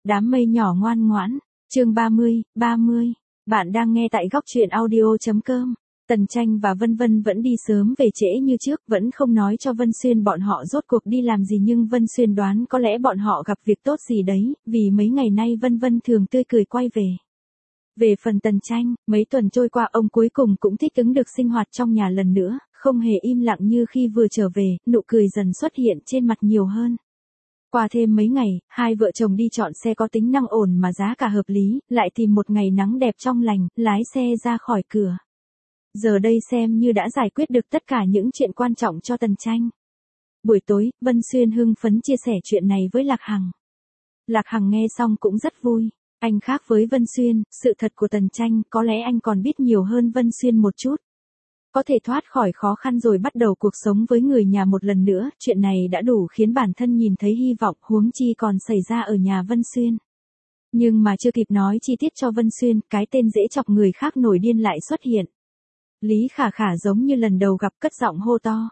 Đám mây nhỏ ngoan ngoãn, chương 30. Bạn đang nghe tại góc truyện audio.com. Tần Tranh và Vân Vân vẫn đi sớm về trễ như trước, vẫn không nói cho Vân Xuyên bọn họ rốt cuộc đi làm gì, nhưng Vân Xuyên đoán có lẽ bọn họ gặp việc tốt gì đấy, vì mấy ngày nay Vân Vân thường tươi cười quay về. Về phần Tần Tranh, mấy tuần trôi qua ông cuối cùng cũng thích ứng được sinh hoạt trong nhà lần nữa, không hề im lặng như khi vừa trở về, nụ cười dần xuất hiện trên mặt nhiều hơn. Qua thêm mấy ngày, hai vợ chồng đi chọn xe có tính năng ổn mà giá cả hợp lý, lại tìm một ngày nắng đẹp trong lành, lái xe ra khỏi cửa. Giờ đây xem như đã giải quyết được tất cả những chuyện quan trọng cho Tần Tranh. Buổi tối, Vân Xuyên hưng phấn chia sẻ chuyện này với Lạc Hằng. Lạc Hằng nghe xong cũng rất vui. Anh khác với Vân Xuyên, sự thật của Tần Tranh, có lẽ anh còn biết nhiều hơn Vân Xuyên một chút. Có thể thoát khỏi khó khăn rồi bắt đầu cuộc sống với người nhà một lần nữa, chuyện này đã đủ khiến bản thân nhìn thấy hy vọng, huống chi còn xảy ra ở nhà Vân Xuyên. Nhưng mà chưa kịp nói chi tiết cho Vân Xuyên, cái tên dễ chọc người khác nổi điên lại xuất hiện. Lý Khả Khả giống như lần đầu gặp cất giọng hô to.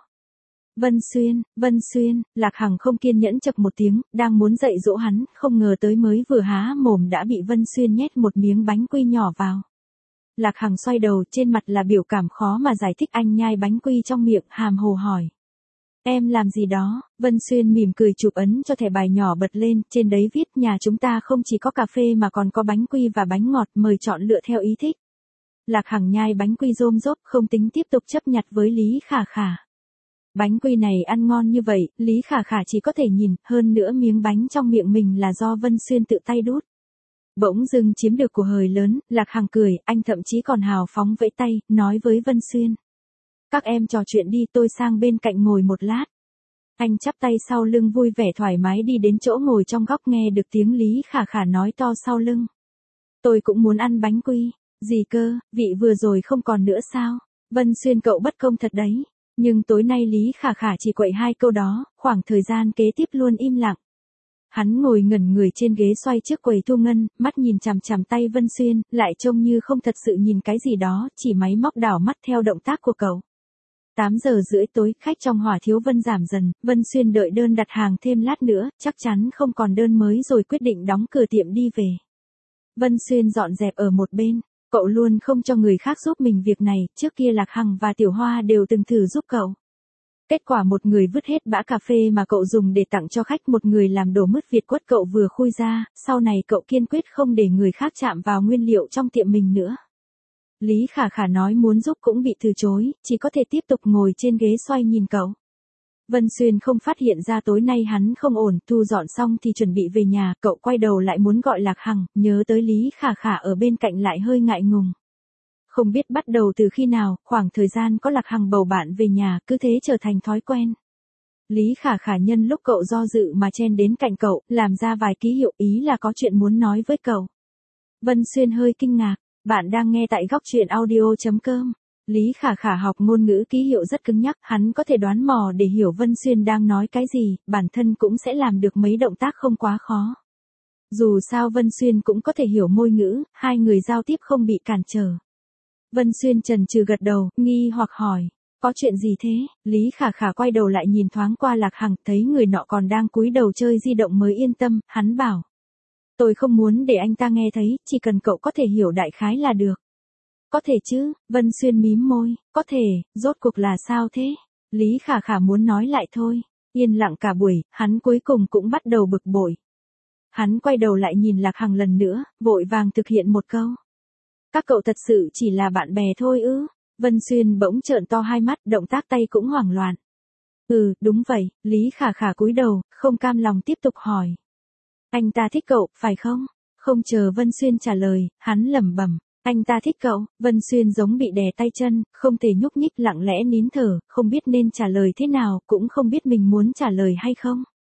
Vân Xuyên, Lạc Hằng không kiên nhẫn chậc một tiếng, đang muốn dạy dỗ hắn, không ngờ tới mới vừa há mồm đã bị Vân Xuyên nhét một miếng bánh quy nhỏ vào. Lạc Hằng xoay đầu, trên mặt là biểu cảm khó mà giải thích, anh nhai bánh quy trong miệng, hàm hồ hỏi. Em làm gì đó? Vân Xuyên mỉm cười chụp ấn cho thẻ bài nhỏ bật lên, trên đấy viết nhà chúng ta không chỉ có cà phê mà còn có bánh quy và bánh ngọt, mời chọn lựa theo ý thích. Lạc Hằng nhai bánh quy rôm rốp, không tính tiếp tục chấp nhặt với Lý Khả Khả. Bánh quy này ăn ngon như vậy, Lý Khả Khả chỉ có thể nhìn, hơn nữa miếng bánh trong miệng mình là do Vân Xuyên tự tay đút. Bỗng dưng chiếm được của hời lớn, Lạc Hằng cười, anh thậm chí còn hào phóng vẫy tay, nói với Vân Xuyên. Các em trò chuyện đi, tôi sang bên cạnh ngồi một lát. Anh chắp tay sau lưng vui vẻ thoải mái đi đến chỗ ngồi trong góc, nghe được tiếng Lý Khả Khả nói to sau lưng. Tôi cũng muốn ăn bánh quy. Gì cơ, vị vừa rồi không còn nữa sao? Vân Xuyên cậu bất công thật đấy. Nhưng tối nay Lý Khả Khả chỉ quậy hai câu đó, khoảng thời gian kế tiếp luôn im lặng. Hắn ngồi ngẩn người trên ghế xoay trước quầy thu ngân, mắt nhìn chằm chằm tay Vân Xuyên, lại trông như không thật sự nhìn cái gì đó, chỉ máy móc đảo mắt theo động tác của cậu. 8 giờ rưỡi tối, khách trong Hỏa Thiếu Vân giảm dần, Vân Xuyên đợi đơn đặt hàng thêm lát nữa, chắc chắn không còn đơn mới rồi quyết định đóng cửa tiệm đi về. Vân Xuyên dọn dẹp ở một bên. Cậu luôn không cho người khác giúp mình việc này, trước kia Lạc Hằng và Tiểu Hoa đều từng thử giúp cậu. Kết quả một người vứt hết bã cà phê mà cậu dùng để tặng cho khách, một người làm đổ mứt Việt quất cậu vừa khui ra, sau này cậu kiên quyết không để người khác chạm vào nguyên liệu trong tiệm mình nữa. Lý Khả Khả nói muốn giúp cũng bị từ chối, chỉ có thể tiếp tục ngồi trên ghế xoay nhìn cậu. Vân Xuyên không phát hiện ra tối nay hắn không ổn, thu dọn xong thì chuẩn bị về nhà, cậu quay đầu lại muốn gọi Lạc Hằng, nhớ tới Lý Khả Khả ở bên cạnh lại hơi ngại ngùng. Không biết bắt đầu từ khi nào, khoảng thời gian có Lạc Hằng bầu bạn về nhà, cứ thế trở thành thói quen. Lý Khả Khả nhân lúc cậu do dự mà chen đến cạnh cậu, làm ra vài ký hiệu ý là có chuyện muốn nói với cậu. Vân Xuyên hơi kinh ngạc, bạn đang nghe tại góc truyện audio.com. Lý Khả Khả học ngôn ngữ ký hiệu rất cứng nhắc, hắn có thể đoán mò để hiểu Vân Xuyên đang nói cái gì, bản thân cũng sẽ làm được mấy động tác không quá khó. Dù sao Vân Xuyên cũng có thể hiểu môi ngữ, hai người giao tiếp không bị cản trở. Vân Xuyên chần chừ gật đầu, nghi hoặc hỏi, có chuyện gì thế? Lý Khả Khả quay đầu lại nhìn thoáng qua Lạc Hằng, thấy người nọ còn đang cúi đầu chơi di động mới yên tâm, hắn bảo. Tôi không muốn để anh ta nghe thấy, chỉ cần cậu có thể hiểu đại khái là được. Có thể chứ, Vân Xuyên mím môi, có thể, rốt cuộc là sao thế? Lý Khả Khả muốn nói lại thôi, yên lặng cả buổi, hắn cuối cùng cũng bắt đầu bực bội. Hắn quay đầu lại nhìn Lạc Hằng lần nữa, vội vàng thực hiện một câu. Các cậu thật sự chỉ là bạn bè thôi ư? Vân Xuyên bỗng trợn to hai mắt, động tác tay cũng hoảng loạn. Ừ, đúng vậy, Lý Khả Khả cúi đầu, không cam lòng tiếp tục hỏi. Anh ta thích cậu, phải không? Không chờ Vân Xuyên trả lời, hắn lẩm bẩm. Anh ta thích cậu. Vân Xuyên giống bị đè tay chân, không thể nhúc nhích, lặng lẽ nín thở, không biết nên trả lời thế nào, cũng không biết mình muốn trả lời hay không.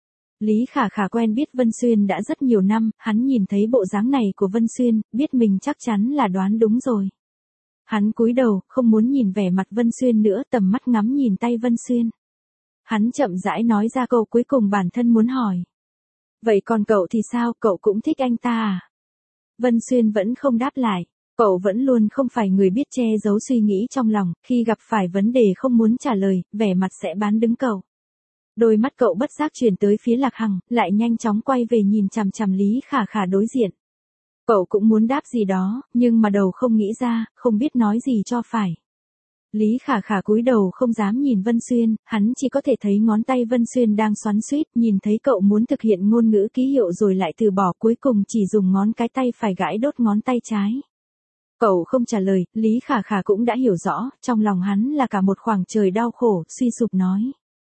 Lý Khả Khả quen biết Vân Xuyên đã rất nhiều năm, hắn nhìn thấy bộ dáng này của Vân Xuyên, biết mình chắc chắn là đoán đúng rồi. Hắn cúi đầu, không muốn nhìn vẻ mặt Vân Xuyên nữa, tầm mắt ngắm nhìn tay Vân Xuyên. Hắn chậm rãi nói ra câu cuối cùng bản thân muốn hỏi. Vậy còn cậu thì sao, cậu cũng thích anh ta à? Vân Xuyên vẫn không đáp lại. Cậu vẫn luôn không phải người biết che giấu suy nghĩ trong lòng, khi gặp phải vấn đề không muốn trả lời, vẻ mặt sẽ bán đứng cậu. Đôi mắt cậu bất giác chuyển tới phía Lạc Hằng, lại nhanh chóng quay về nhìn chằm chằm Lý Khả Khả đối diện. Cậu cũng muốn đáp gì đó, nhưng mà đầu không nghĩ ra, không biết nói gì cho phải. Lý Khả Khả cúi đầu không dám nhìn Vân Xuyên, hắn chỉ có thể thấy ngón tay Vân Xuyên đang xoắn xuýt, nhìn thấy cậu muốn thực hiện ngôn ngữ ký hiệu rồi lại từ bỏ, cuối cùng chỉ dùng ngón cái tay phải gãi đốt ngón tay trái. Cậu không trả lời, Lý Khả Khả cũng đã hiểu rõ, trong lòng hắn là cả một khoảng trời đau khổ, suy sụp nói.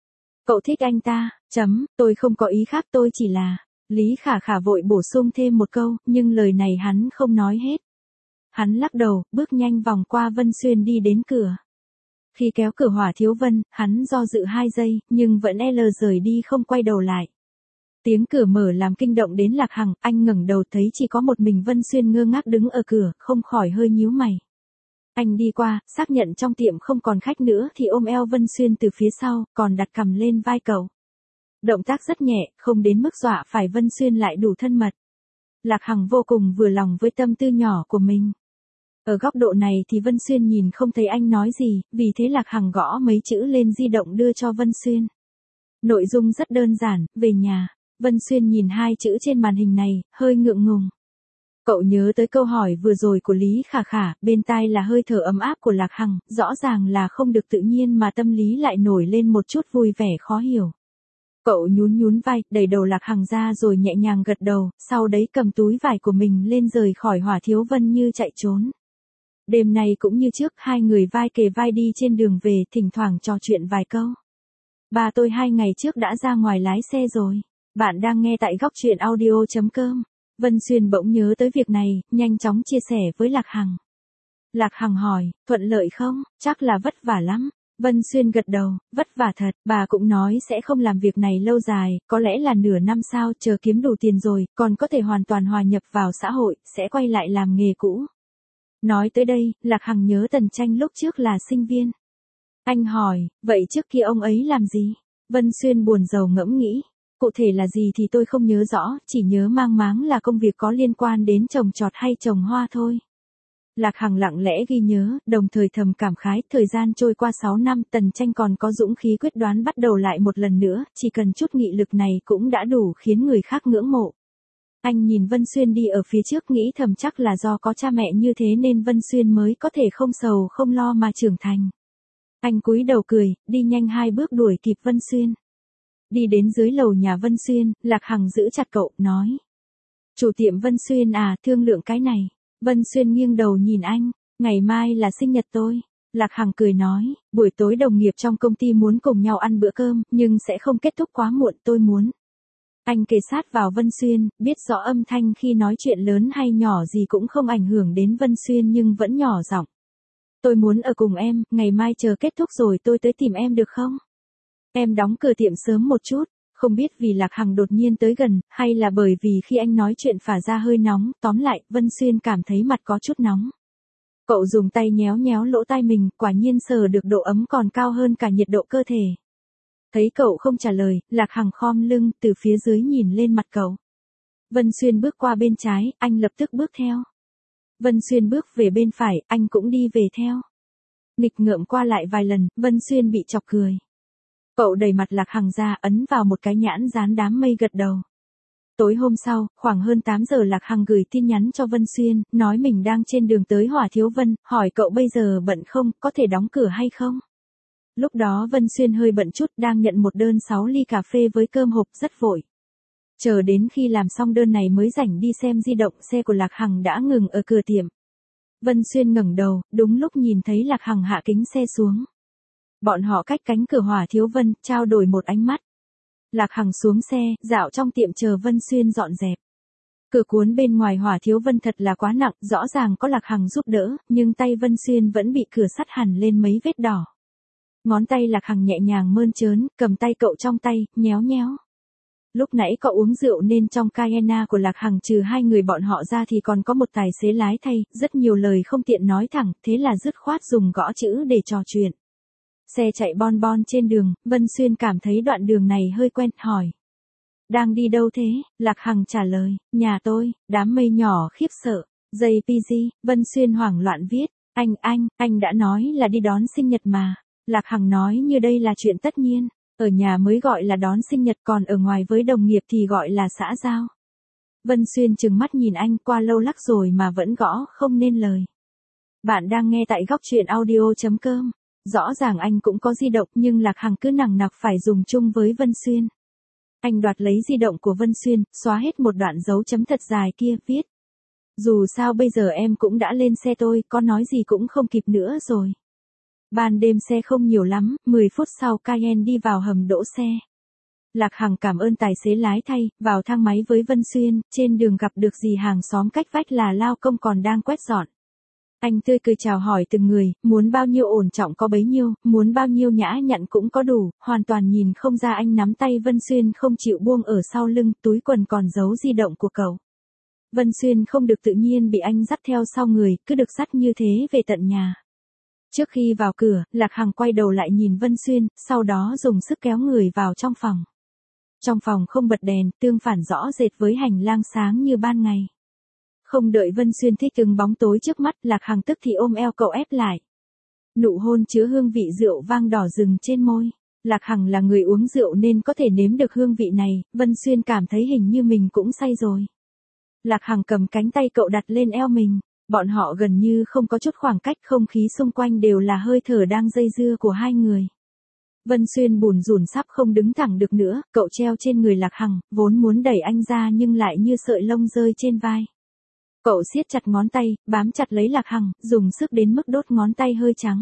Cậu thích anh ta, tôi không có ý khác, tôi chỉ là... Lý Khả Khả vội bổ sung thêm một câu, nhưng lời này hắn không nói hết. Hắn lắc đầu, bước nhanh vòng qua Vân Xuyên đi đến cửa. Khi kéo cửa Hỏa Thiếu Vân, hắn do dự 2 giây, nhưng vẫn rời đi không quay đầu lại. Tiếng cửa mở làm kinh động đến Lạc Hằng, anh ngẩng đầu thấy chỉ có một mình Vân Xuyên ngơ ngác đứng ở cửa, không khỏi hơi nhíu mày. Anh đi qua, xác nhận trong tiệm không còn khách nữa thì ôm eo Vân Xuyên từ phía sau, còn đặt cằm lên vai cậu. Động tác rất nhẹ, không đến mức dọa phải Vân Xuyên lại đủ thân mật. Lạc Hằng vô cùng vừa lòng với tâm tư nhỏ của mình. Ở góc độ này thì Vân Xuyên nhìn không thấy anh nói gì, vì thế Lạc Hằng gõ mấy chữ lên di động đưa cho Vân Xuyên. Nội dung rất đơn giản, về nhà. Vân Xuyên nhìn 2 chữ trên màn hình này, hơi ngượng ngùng. Cậu nhớ tới câu hỏi vừa rồi của Lý Khả Khả, bên tai là hơi thở ấm áp của Lạc Hằng, rõ ràng là không được tự nhiên mà tâm lý lại nổi lên một chút vui vẻ khó hiểu. Cậu nhún vai, đẩy đầu Lạc Hằng ra rồi nhẹ nhàng gật đầu, sau đấy cầm túi vải của mình lên rời khỏi Hỏa Thiếu Vân như chạy trốn. Đêm nay cũng như trước, 2 người vai kề vai đi trên đường về, thỉnh thoảng trò chuyện vài câu. Bà tôi 2 ngày trước đã ra ngoài lái xe rồi. Bạn đang nghe tại góc truyện audio.com. Vân Xuyên bỗng nhớ tới việc này, nhanh chóng chia sẻ với Lạc Hằng. Lạc Hằng hỏi, thuận lợi không? Chắc là vất vả lắm. Vân Xuyên gật đầu, vất vả thật, bà cũng nói sẽ không làm việc này lâu dài, có lẽ là nửa năm sau, chờ kiếm đủ tiền rồi, còn có thể hoàn toàn hòa nhập vào xã hội, sẽ quay lại làm nghề cũ. Nói tới đây, Lạc Hằng nhớ Tần Tranh lúc trước là sinh viên. Anh hỏi, vậy trước kia ông ấy làm gì? Vân Xuyên buồn rầu ngẫm nghĩ. Cụ thể là gì thì tôi không nhớ rõ, chỉ nhớ mang máng là công việc có liên quan đến trồng trọt hay trồng hoa thôi. Lạc Hằng lặng lẽ ghi nhớ, đồng thời thầm cảm khái, thời gian trôi qua 6 năm, Tần Tranh còn có dũng khí quyết đoán bắt đầu lại một lần nữa, chỉ cần chút nghị lực này cũng đã đủ khiến người khác ngưỡng mộ. Anh nhìn Vân Xuyên đi ở phía trước nghĩ thầm chắc là do có cha mẹ như thế nên Vân Xuyên mới có thể không sầu không lo mà trưởng thành. Anh cúi đầu cười, đi nhanh 2 bước đuổi kịp Vân Xuyên. Đi đến dưới lầu nhà Vân Xuyên, Lạc Hằng giữ chặt cậu, nói. Chủ tiệm Vân Xuyên à, thương lượng cái này. Vân Xuyên nghiêng đầu nhìn anh, ngày mai là sinh nhật tôi. Lạc Hằng cười nói, buổi tối đồng nghiệp trong công ty muốn cùng nhau ăn bữa cơm, nhưng sẽ không kết thúc quá muộn, tôi muốn. Anh kề sát vào Vân Xuyên, biết rõ âm thanh khi nói chuyện lớn hay nhỏ gì cũng không ảnh hưởng đến Vân Xuyên nhưng vẫn nhỏ giọng. Tôi muốn ở cùng em, ngày mai chờ kết thúc rồi tôi tới tìm em được không? Em đóng cửa tiệm sớm một chút. Không biết vì Lạc Hằng đột nhiên tới gần, hay là bởi vì khi anh nói chuyện phả ra hơi nóng, tóm lại, Vân Xuyên cảm thấy mặt có chút nóng. Cậu dùng tay nhéo nhéo lỗ tai mình, quả nhiên sờ được độ ấm còn cao hơn cả nhiệt độ cơ thể. Thấy cậu không trả lời, Lạc Hằng khom lưng, từ phía dưới nhìn lên mặt cậu. Vân Xuyên bước qua bên trái, anh lập tức bước theo. Vân Xuyên bước về bên phải, anh cũng đi về theo. Nghịch ngợm qua lại vài lần, Vân Xuyên bị chọc cười. Cậu đẩy mặt Lạc Hằng ra, ấn vào một cái nhãn dán đám mây gật đầu. Tối hôm sau, khoảng hơn 8 giờ Lạc Hằng gửi tin nhắn cho Vân Xuyên, nói mình đang trên đường tới Hỏa Thiếu Vân, hỏi cậu bây giờ bận không, có thể đóng cửa hay không? Lúc đó Vân Xuyên hơi bận chút, đang nhận một đơn 6 ly cà phê với cơm hộp, rất vội. Chờ đến khi làm xong đơn này mới rảnh đi xem di động, xe của Lạc Hằng đã ngừng ở cửa tiệm. Vân Xuyên ngẩng đầu, đúng lúc nhìn thấy Lạc Hằng hạ kính xe xuống. Bọn họ cách cánh cửa Hỏa Thiếu Vân, trao đổi một ánh mắt. Lạc Hằng xuống xe, dạo trong tiệm chờ Vân Xuyên dọn dẹp. Cửa cuốn bên ngoài Hỏa Thiếu Vân thật là quá nặng, rõ ràng có Lạc Hằng giúp đỡ, nhưng tay Vân Xuyên vẫn bị cửa sắt hằn lên mấy vết đỏ. Ngón tay Lạc Hằng nhẹ nhàng mơn trớn, cầm tay cậu trong tay, nhéo nhéo. Lúc nãy cậu uống rượu nên trong Cayenne của Lạc Hằng trừ 2 người bọn họ ra thì còn có một tài xế lái thay, rất nhiều lời không tiện nói thẳng, thế là dứt khoát dùng gõ chữ để trò chuyện. Xe chạy bon bon trên đường, Vân Xuyên cảm thấy đoạn đường này hơi quen, hỏi. Đang đi đâu thế? Lạc Hằng trả lời, nhà tôi. Đám mây nhỏ khiếp sợ. JPG, Vân Xuyên hoảng loạn viết, anh đã nói là đi đón sinh nhật mà. Lạc Hằng nói như đây là chuyện tất nhiên. Ở nhà mới gọi là đón sinh nhật, còn ở ngoài với đồng nghiệp thì gọi là xã giao. Vân Xuyên trừng mắt nhìn anh, qua lâu lắc rồi mà vẫn gõ không nên lời. Bạn đang nghe tại góc truyện audio.com. Rõ ràng anh cũng có di động nhưng Lạc Hằng cứ nằng nặc phải dùng chung với Vân Xuyên. Anh đoạt lấy di động của Vân Xuyên, xóa hết một đoạn dấu chấm thật dài kia, viết. Dù sao bây giờ em cũng đã lên xe tôi, có nói gì cũng không kịp nữa rồi. Ban đêm xe không nhiều lắm, 10 phút sau Cayenne đi vào hầm đỗ xe. Lạc Hằng cảm ơn tài xế lái thay, vào thang máy với Vân Xuyên, trên đường gặp được dì hàng xóm cách vách là lao công còn đang quét dọn. Anh tươi cười chào hỏi từng người, muốn bao nhiêu ổn trọng có bấy nhiêu, muốn bao nhiêu nhã nhặn cũng có đủ, hoàn toàn nhìn không ra anh nắm tay Vân Xuyên không chịu buông ở sau lưng, túi quần còn giấu di động của cậu. Vân Xuyên không được tự nhiên bị anh dắt theo sau người, cứ được dắt như thế về tận nhà. Trước khi vào cửa, Lạc Hằng quay đầu lại nhìn Vân Xuyên, sau đó dùng sức kéo người vào trong phòng. Trong phòng không bật đèn, tương phản rõ rệt với hành lang sáng như ban ngày. Không đợi Vân Xuyên thích ứng bóng tối trước mắt, Lạc Hằng tức thì ôm eo cậu ép lại. Nụ hôn chứa hương vị rượu vang đỏ rừng trên môi. Lạc Hằng là người uống rượu nên có thể nếm được hương vị này, Vân Xuyên cảm thấy hình như mình cũng say rồi. Lạc Hằng cầm cánh tay cậu đặt lên eo mình. Bọn họ gần như không có chút khoảng cách, không khí xung quanh đều là hơi thở đang dây dưa của hai người. Vân Xuyên bùn rùn sắp không đứng thẳng được nữa, cậu treo trên người Lạc Hằng, vốn muốn đẩy anh ra nhưng lại như sợi lông rơi trên vai. Cậu siết chặt ngón tay, bám chặt lấy Lạc Hằng, dùng sức đến mức đốt ngón tay hơi trắng.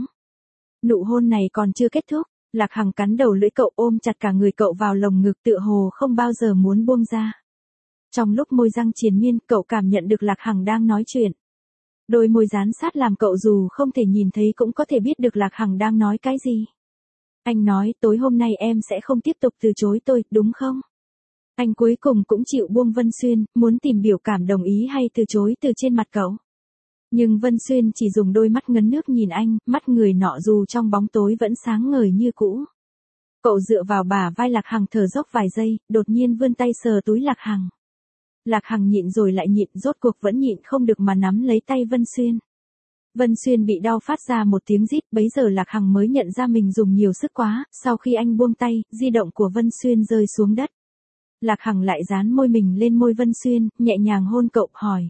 Nụ hôn này còn chưa kết thúc, Lạc Hằng cắn đầu lưỡi cậu, ôm chặt cả người cậu vào lồng ngực, tựa hồ không bao giờ muốn buông ra. Trong lúc môi răng triền miên, cậu cảm nhận được Lạc Hằng đang nói chuyện. Đôi môi dán sát làm cậu dù không thể nhìn thấy cũng có thể biết được Lạc Hằng đang nói cái gì. Anh nói, tối hôm nay em sẽ không tiếp tục từ chối tôi, đúng không? Anh cuối cùng cũng chịu buông Vân Xuyên, muốn tìm biểu cảm đồng ý hay từ chối từ trên mặt cậu. Nhưng Vân Xuyên chỉ dùng đôi mắt ngấn nước nhìn anh, mắt người nọ dù trong bóng tối vẫn sáng ngời như cũ. Cậu dựa vào bả vai Lạc Hằng thở dốc vài giây, đột nhiên vươn tay sờ túi Lạc Hằng. Lạc Hằng nhịn rồi lại nhịn, rốt cuộc vẫn nhịn không được mà nắm lấy tay Vân Xuyên. Vân Xuyên bị đau phát ra một tiếng rít, bấy giờ Lạc Hằng mới nhận ra mình dùng nhiều sức quá, sau khi anh buông tay, di động của Vân Xuyên rơi xuống đất. Lạc Hằng lại dán môi mình lên môi Vân Xuyên, nhẹ nhàng hôn cậu, hỏi.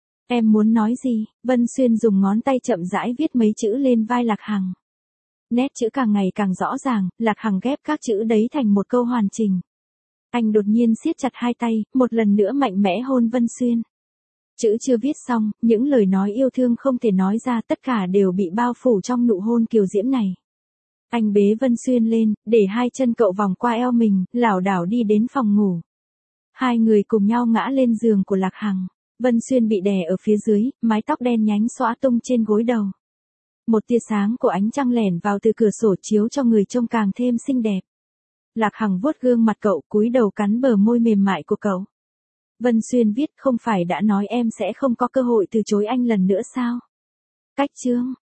Em muốn nói gì? Vân Xuyên dùng ngón tay chậm rãi viết mấy chữ lên vai Lạc Hằng. Nét chữ càng ngày càng rõ ràng, Lạc Hằng ghép các chữ đấy thành một câu hoàn chỉnh. Anh đột nhiên siết chặt hai tay, một lần nữa mạnh mẽ hôn Vân Xuyên. Chữ chưa viết xong, những lời nói yêu thương không thể nói ra, tất cả đều bị bao phủ trong nụ hôn kiều diễm này. Anh bế Vân Xuyên lên, để hai chân cậu vòng qua eo mình, lảo đảo đi đến phòng ngủ. Hai người cùng nhau ngã lên giường của Lạc Hằng. Vân Xuyên bị đè ở phía dưới, mái tóc đen nhánh xõa tung trên gối đầu. Một tia sáng của ánh trăng lẻn vào từ cửa sổ chiếu cho người trông càng thêm xinh đẹp. Lạc Hằng vuốt gương mặt cậu, cúi đầu cắn bờ môi mềm mại của cậu. Vân Xuyên viết, không phải đã nói em sẽ không có cơ hội từ chối anh lần nữa sao? Cách chương